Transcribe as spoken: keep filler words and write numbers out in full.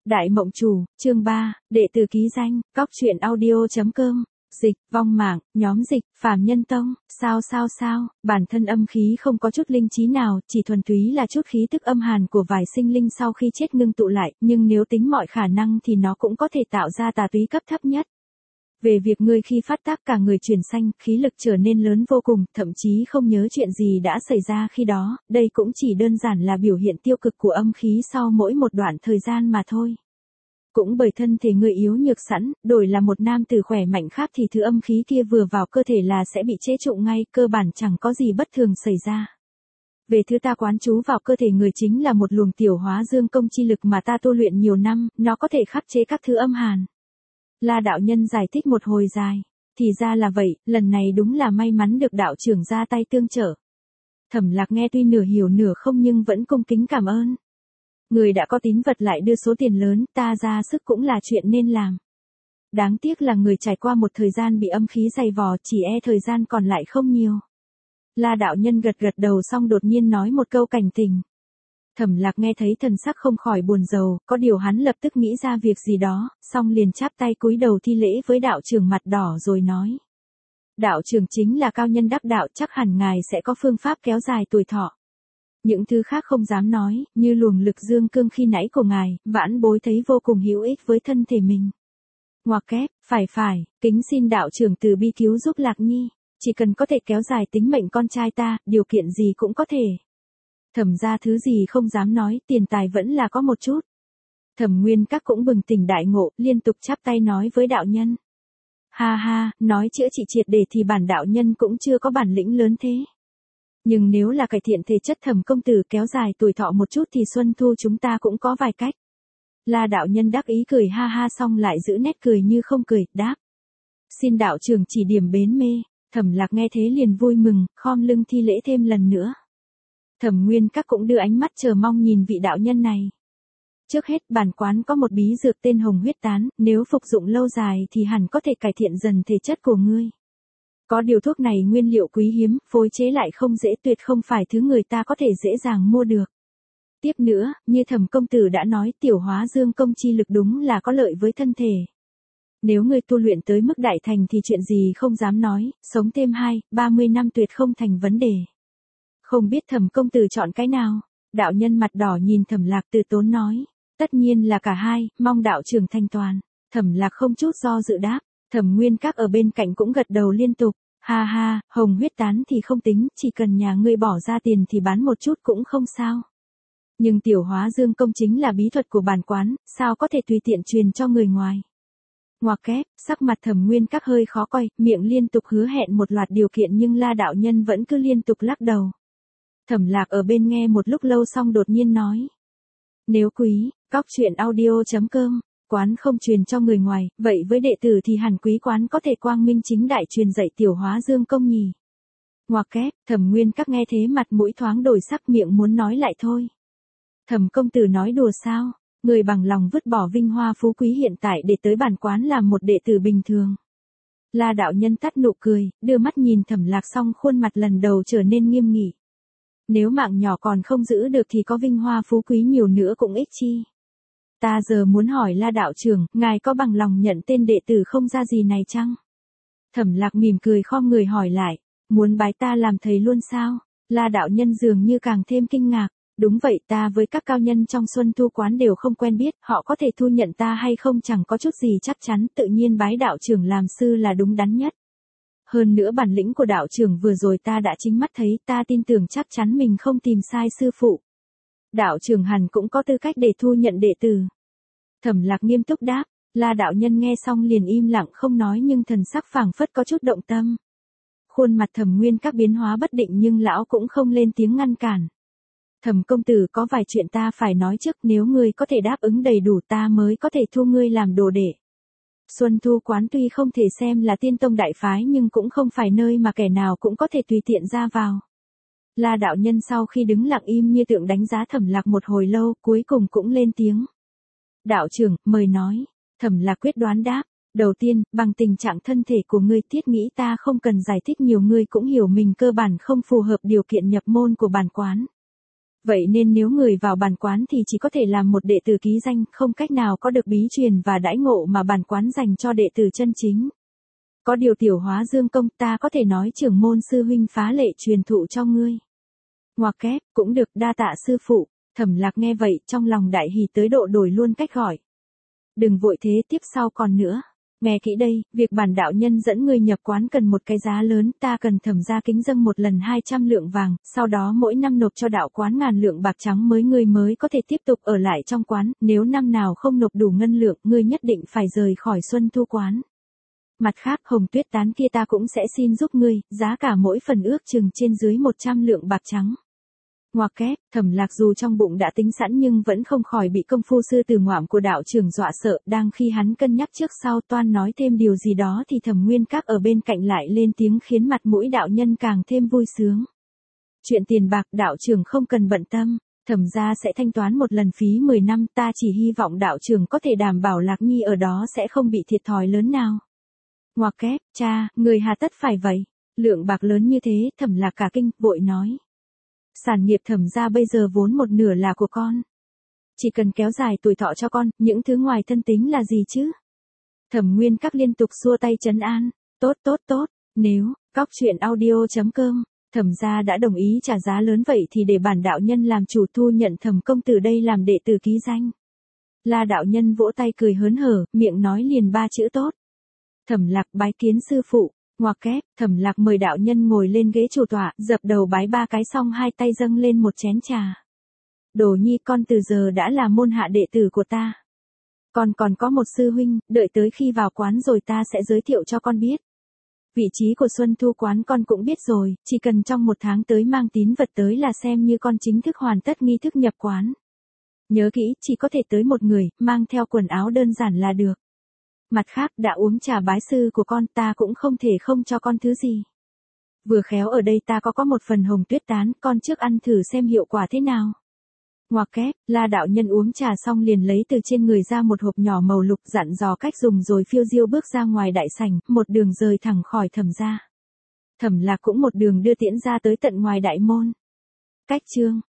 Đại Mộng Chủ, chương ba, đệ tử ký danh, cóc truyện audio.com, dịch, vong mạng, nhóm dịch, phàm nhân tông, sao sao sao, bản thân âm khí không có chút linh trí nào, chỉ thuần túy là chút khí tức âm hàn của vài sinh linh sau khi chết ngưng tụ lại, nhưng nếu tính mọi khả năng thì nó cũng có thể tạo ra tà túy cấp thấp nhất. Về việc ngươi khi phát tác cả người chuyển xanh, khí lực trở nên lớn vô cùng, thậm chí không nhớ chuyện gì đã xảy ra khi đó, đây cũng chỉ đơn giản là biểu hiện tiêu cực của âm khí sau mỗi một đoạn thời gian mà thôi. Cũng bởi thân thể người yếu nhược sẵn, đổi là một nam tử khỏe mạnh khác thì thứ âm khí kia vừa vào cơ thể là sẽ bị chế trụ ngay, cơ bản chẳng có gì bất thường xảy ra. Về thứ ta quán trú vào cơ thể người chính là một luồng tiểu hóa dương công chi lực mà ta tu luyện nhiều năm, nó có thể khắc chế các thứ âm hàn. La đạo nhân giải thích một hồi dài, thì ra là vậy, lần này đúng là may mắn được đạo trưởng ra tay tương trợ. Thẩm Lạc nghe tuy nửa hiểu nửa không nhưng vẫn cung kính cảm ơn. Người đã có tín vật lại đưa số tiền lớn, ta ra sức cũng là chuyện nên làm. Đáng tiếc là người trải qua một thời gian bị âm khí dày vò, chỉ e thời gian còn lại không nhiều. La đạo nhân gật gật đầu xong đột nhiên nói một câu cảnh tình. Thẩm Lạc nghe thấy thần sắc không khỏi buồn rầu, có điều hắn lập tức nghĩ ra việc gì đó, xong liền chắp tay cúi đầu thi lễ với đạo trưởng mặt đỏ rồi nói. Đạo trưởng chính là cao nhân đắc đạo, chắc hẳn ngài sẽ có phương pháp kéo dài tuổi thọ. Những thứ khác không dám nói, như luồng lực dương cương khi nãy của ngài, vãn bối thấy vô cùng hữu ích với thân thể mình. Ngoặc kép, phải phải, kính xin đạo trưởng từ bi cứu giúp Lạc Nhi, chỉ cần có thể kéo dài tính mệnh con trai ta, điều kiện gì cũng có thể. Thẩm ra thứ gì không dám nói, tiền tài vẫn là có một chút. Thẩm Nguyên Các cũng bừng tỉnh đại ngộ, liên tục chắp tay nói với đạo nhân. Ha ha, nói chữa trị triệt để thì bản đạo nhân cũng chưa có bản lĩnh lớn thế. Nhưng nếu là cải thiện thể chất Thẩm công tử kéo dài tuổi thọ một chút thì Xuân Thu chúng ta cũng có vài cách. La đạo nhân đắc ý cười ha ha xong lại giữ nét cười như không cười, đáp. Xin đạo trưởng chỉ điểm bến mê. Thẩm Lạc nghe thế liền vui mừng, khom lưng thi lễ thêm lần nữa. Thẩm Nguyên Các cũng đưa ánh mắt chờ mong nhìn vị đạo nhân này. Trước hết bản quán có một bí dược tên hồng huyết tán, nếu phục dụng lâu dài thì hẳn có thể cải thiện dần thể chất của ngươi. Có điều thuốc này nguyên liệu quý hiếm, phối chế lại không dễ, tuyệt không phải thứ người ta có thể dễ dàng mua được. Tiếp nữa, như Thẩm công tử đã nói, tiểu hóa dương công chi lực đúng là có lợi với thân thể. Nếu ngươi tu luyện tới mức đại thành thì chuyện gì không dám nói, sống thêm hai, ba mươi năm tuyệt không thành vấn đề. Không biết Thẩm công tử chọn cái nào? Đạo nhân mặt đỏ nhìn Thẩm Lạc từ tốn nói. Tất nhiên là cả hai, mong đạo trưởng thanh toàn. Thẩm Lạc không chút do dự đáp. Thẩm Nguyên Các ở bên cạnh cũng gật đầu liên tục. Ha ha, hồng huyết tán thì không tính, chỉ cần nhà ngươi bỏ ra tiền thì bán một chút cũng không sao. Nhưng tiểu hóa dương công chính là bí thuật của bản quán, sao có thể tùy tiện truyền cho người ngoài. Ngoặc kép, sắc mặt Thẩm Nguyên Các hơi khó coi, miệng liên tục hứa hẹn một loạt điều kiện nhưng La đạo nhân vẫn cứ liên tục lắc đầu. Thẩm Lạc ở bên nghe một lúc lâu xong đột nhiên nói. Nếu quý, cóc truyện audio.com, quán không truyền cho người ngoài, vậy với đệ tử thì hẳn quý quán có thể quang minh chính đại truyền dạy tiểu hóa dương công nhỉ. Ngoặc kép, Thẩm Nguyên Các nghe thế mặt mũi thoáng đổi sắc, miệng muốn nói lại thôi. Thẩm công tử nói đùa sao, người bằng lòng vứt bỏ vinh hoa phú quý hiện tại để tới bản quán làm một đệ tử bình thường. La đạo nhân tắt nụ cười, đưa mắt nhìn Thẩm Lạc xong khuôn mặt lần đầu trở nên nghiêm nghị. Nếu mạng nhỏ còn không giữ được thì có vinh hoa phú quý nhiều nữa cũng ích chi. Ta giờ muốn hỏi La đạo trưởng, ngài có bằng lòng nhận tên đệ tử không ra gì này chăng? Thẩm Lạc mỉm cười khom người hỏi lại, muốn bái ta làm thầy luôn sao? La đạo nhân dường như càng thêm kinh ngạc, đúng vậy, ta với các cao nhân trong Xuân Thu quán đều không quen biết, họ có thể thu nhận ta hay không chẳng có chút gì chắc chắn, tự nhiên bái đạo trưởng làm sư là đúng đắn nhất. Hơn nữa bản lĩnh của đạo trưởng vừa rồi ta đã chính mắt thấy, ta tin tưởng chắc chắn mình không tìm sai sư phụ. Đạo trưởng hẳn cũng có tư cách để thu nhận đệ tử. Thẩm Lạc nghiêm túc đáp. La đạo nhân nghe xong liền im lặng không nói nhưng thần sắc phảng phất có chút động tâm. Khuôn mặt Thẩm Nguyên Các biến hóa bất định nhưng lão cũng không lên tiếng ngăn cản. Thẩm công tử có vài chuyện ta phải nói trước, nếu ngươi có thể đáp ứng đầy đủ ta mới có thể thu ngươi làm đồ đệ. Xuân Thu quán tuy không thể xem là tiên tông đại phái nhưng cũng không phải nơi mà kẻ nào cũng có thể tùy tiện ra vào. La đạo nhân sau khi đứng lặng im như tượng đánh giá Thẩm Lạc một hồi lâu, cuối cùng cũng lên tiếng. Đạo trưởng, mời nói. Thẩm Lạc quyết đoán đáp. Đầu tiên, bằng tình trạng thân thể của ngươi, thiết nghĩ ta không cần giải thích nhiều, ngươi cũng hiểu mình cơ bản không phù hợp điều kiện nhập môn của bản quán. Vậy nên nếu người vào bản quán thì chỉ có thể làm một đệ tử ký danh, không cách nào có được bí truyền và đãi ngộ mà bản quán dành cho đệ tử chân chính. Có điều Tiểu Hóa Dương công, ta có thể nói trưởng môn sư huynh phá lệ truyền thụ cho ngươi. Ngoặc kép, cũng được, đa tạ sư phụ. Thẩm Lạc nghe vậy, trong lòng đại hỉ tới độ đổi luôn cách gọi. Đừng vội thế, tiếp sau còn nữa. Nghe kỹ đây, việc bản đạo nhân dẫn ngươi nhập quán cần một cái giá lớn, ta cần Thẩm gia kính dâng một lần hai trăm lượng vàng, sau đó mỗi năm nộp cho đạo quán ngàn lượng bạc trắng mới ngươi mới có thể tiếp tục ở lại trong quán, nếu năm nào không nộp đủ ngân lượng, ngươi nhất định phải rời khỏi Xuân Thu quán. Mặt khác, hồng tuyết tán kia ta cũng sẽ xin giúp ngươi, giá cả mỗi phần ước chừng trên dưới một trăm lượng bạc trắng. Ngoặc kép, Thẩm Lạc dù trong bụng đã tính sẵn nhưng vẫn không khỏi bị công phu sư tử ngoạm của đạo trưởng dọa sợ, đang khi hắn cân nhắc trước sau toan nói thêm điều gì đó thì Thẩm Nguyên Các ở bên cạnh lại lên tiếng khiến mặt mũi đạo nhân càng thêm vui sướng. Chuyện tiền bạc đạo trưởng không cần bận tâm, Thẩm gia sẽ thanh toán một lần phí mười năm, ta chỉ hy vọng đạo trưởng có thể đảm bảo Lạc Nhi ở đó sẽ không bị thiệt thòi lớn nào. Ngoặc kép, cha, người hà tất phải vậy, lượng bạc lớn như thế, Thẩm Lạc cả kinh, vội nói. Sản nghiệp Thẩm gia bây giờ vốn một nửa là của con. Chỉ cần kéo dài tuổi thọ cho con, những thứ ngoài thân tính là gì chứ? Thẩm Nguyên Các liên tục xua tay trấn an, tốt tốt tốt, nếu, cóc truyện audio chấm com, Thẩm gia đã đồng ý trả giá lớn vậy thì để bản đạo nhân làm chủ thu nhận Thẩm công tử đây làm đệ tử ký danh. La đạo nhân vỗ tay cười hớn hở, miệng nói liền ba chữ tốt. Thẩm Lạc bái kiến sư phụ. Ngoặc kép, Thẩm Lạc mời đạo nhân ngồi lên ghế chủ tọa, dập đầu bái ba cái xong hai tay dâng lên một chén trà. Đồ nhi con từ giờ đã là môn hạ đệ tử của ta. Con còn có một sư huynh, đợi tới khi vào quán rồi ta sẽ giới thiệu cho con biết. Vị trí của Xuân Thu quán con cũng biết rồi, chỉ cần trong một tháng tới mang tín vật tới là xem như con chính thức hoàn tất nghi thức nhập quán. Nhớ kỹ, chỉ có thể tới một người, mang theo quần áo đơn giản là được. Mặt khác, đã uống trà bái sư của con ta cũng không thể không cho con thứ gì. Vừa khéo ở đây ta có có một phần hồng tuyết tán, con trước ăn thử xem hiệu quả thế nào. Ngoặc kép, La đạo nhân uống trà xong liền lấy từ trên người ra một hộp nhỏ màu lục dặn dò cách dùng rồi phiêu diêu bước ra ngoài đại sảnh, một đường rời thẳng khỏi Thẩm gia. Thẩm Lạc cũng một đường đưa tiễn ra tới tận ngoài đại môn. Cách chương